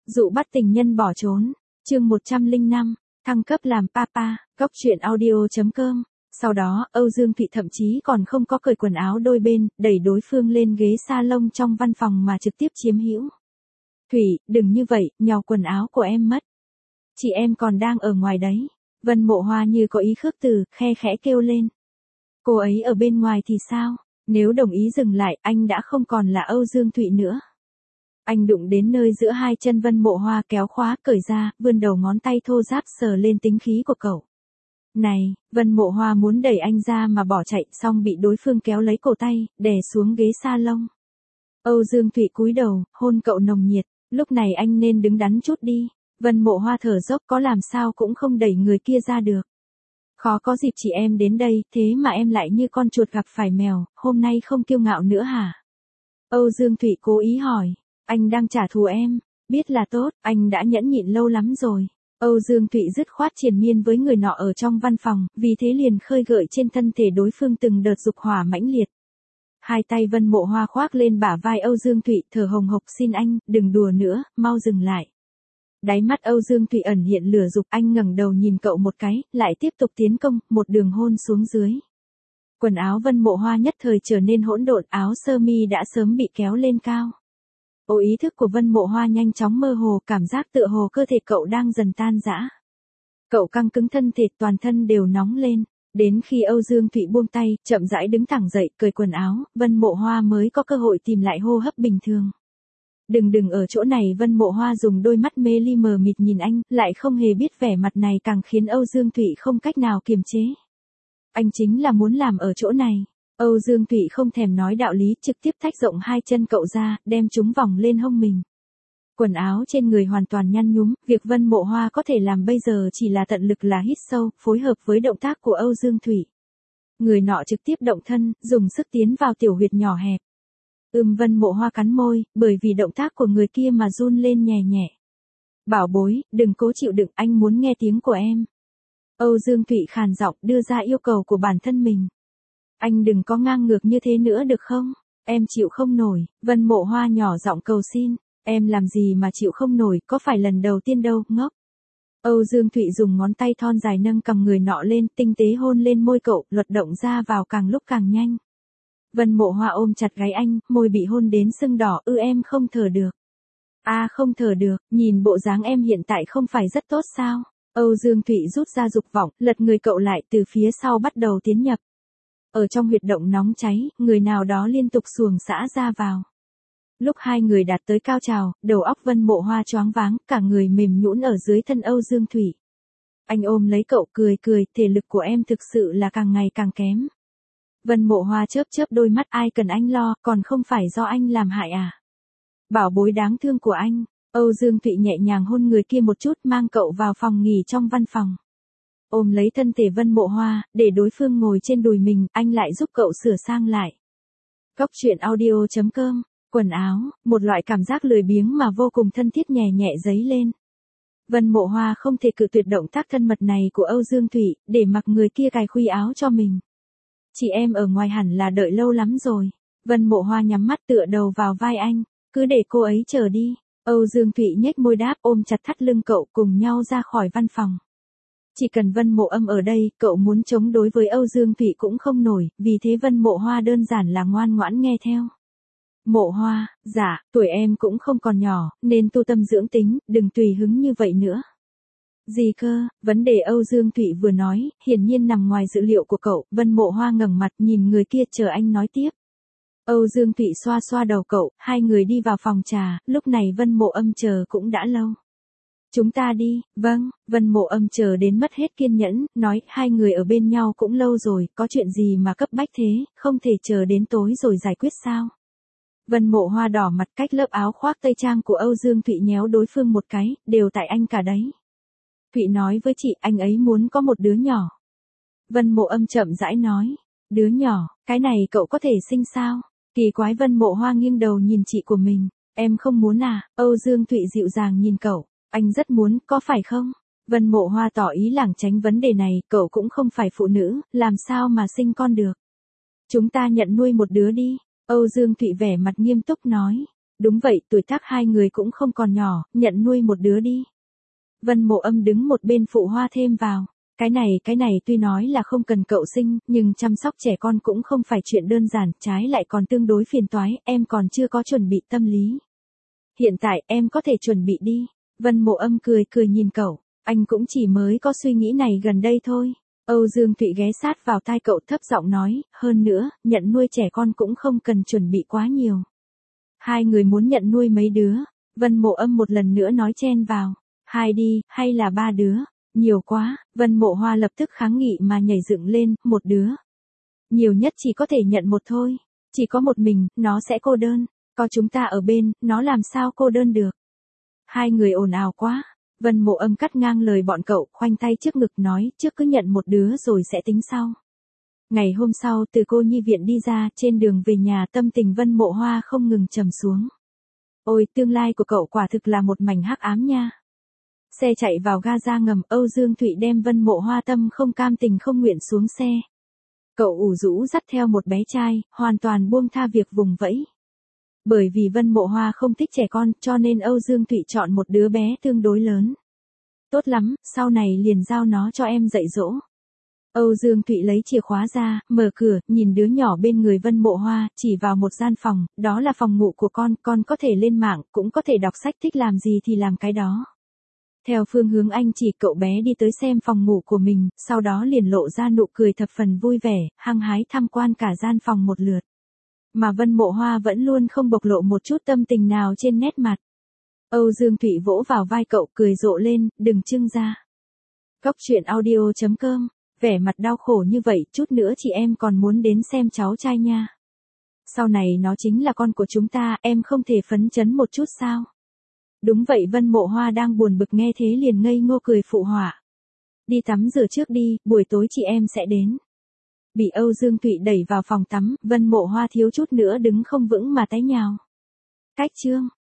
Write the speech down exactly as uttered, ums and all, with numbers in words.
Dụ bắt tình nhân bỏ trốn. Chương một trăm lẻ năm, thăng cấp làm papa, góc truyện audio chấm com. Sau đó, Âu Dương Thụy thậm chí còn không có cởi quần áo đôi bên, đẩy đối phương lên ghế salon trong văn phòng mà trực tiếp chiếm hữu. Thủy, đừng như vậy, nhào quần áo của em mất. Chị em còn đang ở ngoài đấy. Vân Mộ Hoa như có ý khước từ, khe khẽ kêu lên. Cô ấy ở bên ngoài thì sao? Nếu đồng ý dừng lại, anh đã không còn là Âu Dương Thụy nữa. Anh đụng đến nơi giữa hai chân Vân Mộ Hoa, kéo khóa cởi ra, vươn đầu ngón tay thô ráp sờ lên tính khí của cậu. Này, Vân Mộ Hoa muốn đẩy anh ra mà bỏ chạy, xong bị đối phương kéo lấy cổ tay, đè xuống ghế salon. Âu Dương Thụy cúi đầu, hôn cậu nồng nhiệt, lúc này anh nên đứng đắn chút đi. Vân Mộ Hoa thở dốc, có làm sao cũng không đẩy người kia ra được. Khó có dịp chị em đến đây, thế mà em lại như con chuột gặp phải mèo, hôm nay không kiêu ngạo nữa hả? Âu Dương Thụy cố ý hỏi, anh đang trả thù em, biết là tốt, anh đã nhẫn nhịn lâu lắm rồi. Âu Dương Thụy dứt khoát triền miên với người nọ ở trong văn phòng, vì thế liền khơi gợi trên thân thể đối phương từng đợt dục hỏa mãnh liệt. Hai tay Vân Mộ Hoa khoác lên bả vai Âu Dương Thụy, thở hồng hộc, xin anh, đừng đùa nữa, mau dừng lại. Đáy mắt Âu Dương Thụy ẩn hiện lửa dục, anh ngẩng đầu nhìn cậu một cái, lại tiếp tục tiến công, một đường hôn xuống dưới. Quần áo Vân Mộ Hoa nhất thời trở nên hỗn độn, áo sơ mi đã sớm bị kéo lên cao. Ô ý thức của Vân Mộ Hoa nhanh chóng mơ hồ, cảm giác tựa hồ cơ thể cậu đang dần tan rã. Cậu căng cứng thân thể, toàn thân đều nóng lên. Đến khi Âu Dương Thụy buông tay, chậm rãi đứng thẳng dậy, cởi quần áo, Vân Mộ Hoa mới có cơ hội tìm lại hô hấp bình thường. Đừng đừng ở chỗ này, Vân Mộ Hoa dùng đôi mắt mê ly mờ mịt nhìn anh, lại không hề biết vẻ mặt này càng khiến Âu Dương Thụy không cách nào kiềm chế. Anh chính là muốn làm ở chỗ này. Âu Dương Thụy không thèm nói đạo lý, trực tiếp thách rộng hai chân cậu ra, đem chúng vòng lên hông mình. Quần áo trên người hoàn toàn nhăn nhúm, việc Vân Mộ Hoa có thể làm bây giờ chỉ là tận lực là hít sâu, phối hợp với động tác của Âu Dương Thụy. Người nọ trực tiếp động thân, dùng sức tiến vào tiểu huyệt nhỏ hẹp. Ưm Vân Mộ Hoa cắn môi, bởi vì động tác của người kia mà run lên nhẹ nhẹ. Bảo bối, đừng cố chịu đựng, anh muốn nghe tiếng của em. Âu Dương Thụy khàn giọng đưa ra yêu cầu của bản thân mình. Anh đừng có ngang ngược như thế nữa được không? Em chịu không nổi. Vân Mộ Hoa nhỏ giọng cầu xin. Em làm gì mà chịu không nổi, có phải lần đầu tiên đâu, ngốc. Âu Dương Thụy dùng ngón tay thon dài nâng cầm người nọ lên, tinh tế hôn lên môi cậu, luật động ra vào càng lúc càng nhanh. Vân Mộ Hoa ôm chặt gáy anh, môi bị hôn đến sưng đỏ, ư em không thở được. A à, không thở được, nhìn bộ dáng em hiện tại không phải rất tốt sao? Âu Dương Thụy rút ra dục vọng, lật người cậu lại, từ phía sau bắt đầu tiến nhập. Ở trong huyệt động nóng cháy, người nào đó liên tục xuồng xã ra vào. Lúc hai người đạt tới cao trào, đầu óc Vân Mộ Hoa choáng váng, cả người mềm nhũn ở dưới thân Âu Dương Thụy. Anh ôm lấy cậu cười cười, thể lực của em thực sự là càng ngày càng kém. Vân Mộ Hoa chớp chớp đôi mắt, ai cần anh lo, còn không phải do anh làm hại à? Bảo bối đáng thương của anh. Âu Dương Thụy nhẹ nhàng hôn người kia một chút, mang cậu vào phòng nghỉ trong văn phòng. Ôm lấy thân thể Vân Mộ Hoa, để đối phương ngồi trên đùi mình, anh lại giúp cậu sửa sang lại. Góc truyện audio chấm com. Quần áo, một loại cảm giác lười biếng mà vô cùng thân thiết nhẹ nhẹ dấy lên. Vân Mộ Hoa không thể cự tuyệt động tác thân mật này của Âu Dương Thụy, để mặc người kia cài khuy áo cho mình. Chị em ở ngoài hẳn là đợi lâu lắm rồi. Vân Mộ Hoa nhắm mắt tựa đầu vào vai anh, cứ để cô ấy chờ đi. Âu Dương Thụy nhếch môi đáp, ôm chặt thắt lưng cậu, cùng nhau ra khỏi văn phòng. Chỉ cần Vân Mộ Âm ở đây, cậu muốn chống đối với Âu Dương Thụy cũng không nổi, vì thế Vân Mộ Hoa đơn giản là ngoan ngoãn nghe theo. Mộ Hoa, dạ, tuổi em cũng không còn nhỏ, nên tu tâm dưỡng tính, đừng tùy hứng như vậy nữa. Gì cơ? Vấn đề Âu Dương Thụy vừa nói, hiển nhiên nằm ngoài dự liệu của cậu. Vân Mộ Hoa ngẩng mặt nhìn người kia, chờ anh nói tiếp. Âu Dương Thụy xoa xoa đầu cậu, hai người đi vào phòng trà, lúc này Vân Mộ Âm chờ cũng đã lâu. Chúng ta đi. Vâng. Vân Mộ Âm chờ đến mất hết kiên nhẫn, nói, hai người ở bên nhau cũng lâu rồi, có chuyện gì mà cấp bách thế, không thể chờ đến tối rồi giải quyết sao? Vân Mộ Hoa đỏ mặt, cách lớp áo khoác tây trang của Âu Dương Thụy nhéo đối phương một cái, đều tại anh cả đấy. Thụy nói với chị, anh ấy muốn có một đứa nhỏ. Vân Mộ Âm chậm rãi nói, đứa nhỏ, cái này cậu có thể sinh sao? Kỳ quái. Vân Mộ Hoa nghiêng đầu nhìn chị của mình, em không muốn à? Âu Dương Thụy dịu dàng nhìn cậu, anh rất muốn, có phải không? Vân Mộ Hoa tỏ ý lảng tránh vấn đề này, cậu cũng không phải phụ nữ, làm sao mà sinh con được? Chúng ta nhận nuôi một đứa đi. Âu Dương Thụy vẻ mặt nghiêm túc nói, Đúng vậy, tuổi tác hai người cũng không còn nhỏ, nhận nuôi một đứa đi. Vân Mộ Âm đứng một bên phụ hoa thêm vào. Cái này, cái này tuy nói là không cần cậu sinh, nhưng chăm sóc trẻ con cũng không phải chuyện đơn giản, trái lại còn tương đối phiền toái, em còn chưa có chuẩn bị tâm lý. Hiện tại em có thể chuẩn bị đi. Vân Mộ Âm cười cười nhìn cậu, anh cũng chỉ mới có suy nghĩ này gần đây thôi. Âu Dương Thụy ghé sát vào tai cậu thấp giọng nói, hơn nữa, nhận nuôi trẻ con cũng không cần chuẩn bị quá nhiều. Hai người muốn nhận nuôi mấy đứa? Vân Mộ Âm một lần nữa nói chen vào. Hai đi, hay là ba đứa? Nhiều quá, Vân Mộ Hoa lập tức kháng nghị mà nhảy dựng lên, một đứa. Nhiều nhất chỉ có thể nhận một thôi. Chỉ có một mình, nó sẽ cô đơn. Có chúng ta ở bên, nó làm sao cô đơn được. Hai người ồn ào quá. Vân Mộ Âm cắt ngang lời bọn cậu, khoanh tay trước ngực nói, trước cứ nhận một đứa rồi sẽ tính sau. Ngày hôm sau, từ cô nhi viện đi ra, trên đường về nhà tâm tình Vân Mộ Hoa không ngừng trầm xuống. Ôi, tương lai của cậu quả thực là một mảnh hắc ám nha. Xe chạy vào ga ra ngầm, Âu Dương Thụy đem Vân Mộ Hoa tâm không cam tình không nguyện xuống xe. Cậu ủ rũ dắt theo một bé trai, hoàn toàn buông tha việc vùng vẫy. Bởi vì Vân Mộ Hoa không thích trẻ con, cho nên Âu Dương Thụy chọn một đứa bé tương đối lớn. Tốt lắm, sau này liền giao nó cho em dạy dỗ. Âu Dương Thụy lấy chìa khóa ra, mở cửa, nhìn đứa nhỏ bên người Vân Mộ Hoa, chỉ vào một gian phòng, đó là phòng ngủ của con, con có thể lên mạng, cũng có thể đọc sách, thích làm gì thì làm cái đó. Theo phương hướng anh chỉ, cậu bé đi tới xem phòng ngủ của mình, sau đó liền lộ ra nụ cười thập phần vui vẻ, hăng hái tham quan cả gian phòng một lượt. Mà Vân Mộ Hoa vẫn luôn không bộc lộ một chút tâm tình nào trên nét mặt. Âu Dương Thụy vỗ vào vai cậu cười rộ lên, đừng trưng ra. Cóc truyện audio chấm com, vẻ mặt đau khổ như vậy, chút nữa chị em còn muốn đến xem cháu trai nha. Sau này nó chính là con của chúng ta, em không thể phấn chấn một chút sao? Đúng vậy, Vân Mộ Hoa đang buồn bực nghe thế liền ngây ngô cười phụ họa. Đi tắm rửa trước đi, buổi tối chị em sẽ đến. Bị Âu Dương Thụy đẩy vào phòng tắm, Vân Mộ Hoa thiếu chút nữa đứng không vững mà té nhào. Cách chương